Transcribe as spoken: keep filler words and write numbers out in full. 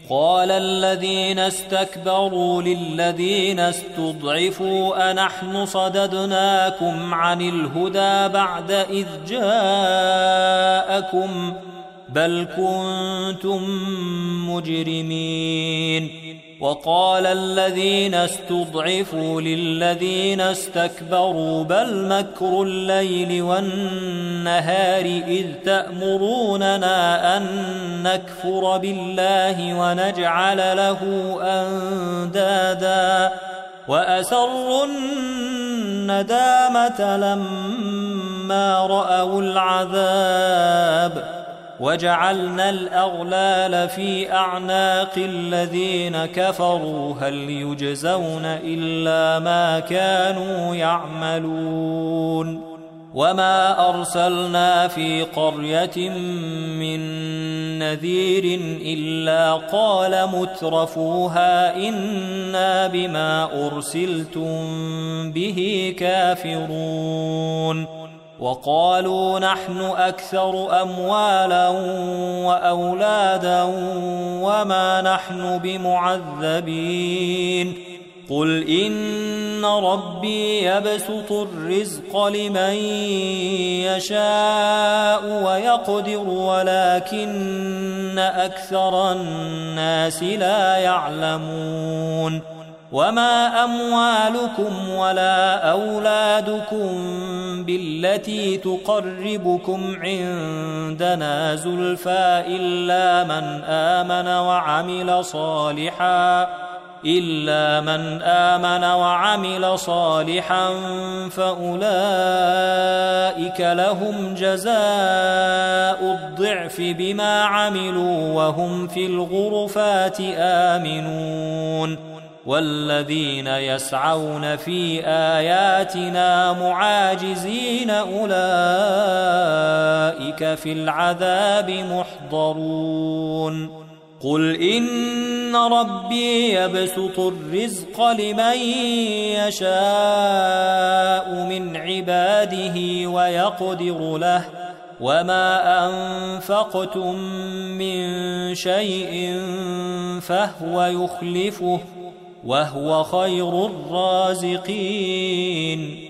قال الذين استكبروا للذين استضعفوا أنحن صددناكم عن الهدى بعد إذ جاءكم بل كنتم مجرمين وقال الذين استضعفوا للذين استكبروا بل مكر الليل والنهار إذ تأمروننا أن نكفر بالله ونجعل له أندادا وأسروا الندامة لما رأوا العذاب وجعلنا الأغلال في أعناق الذين كفروا هل يجزون إلا ما كانوا يعملون وما أرسلنا في قرية من نذير إلا قال مترفوها إنا بما أرسلتم به كافرون وقالوا نحن أكثر أموالا وأولادا وما نحن بمعذبين قل إن ربي يبسط الرزق لمن يشاء ويقدر ولكن أكثر الناس لا يعلمون وما أموالكم ولا أولادكم بالتي تقربكم عندنا زلفى إلا من آمن وعمل صالحا إلا من آمن وعمل صالحا فأولئك لهم جزاء الضعف بما عملوا وهم في الغرفات آمنون والذين يسعون في آياتنا معاجزين أولئك في العذاب محضرون قل إن ربي يبسط الرزق لمن يشاء من عباده ويقدر له وما أنفقتم من شيء فهو يخلفه وهو خير الرازقين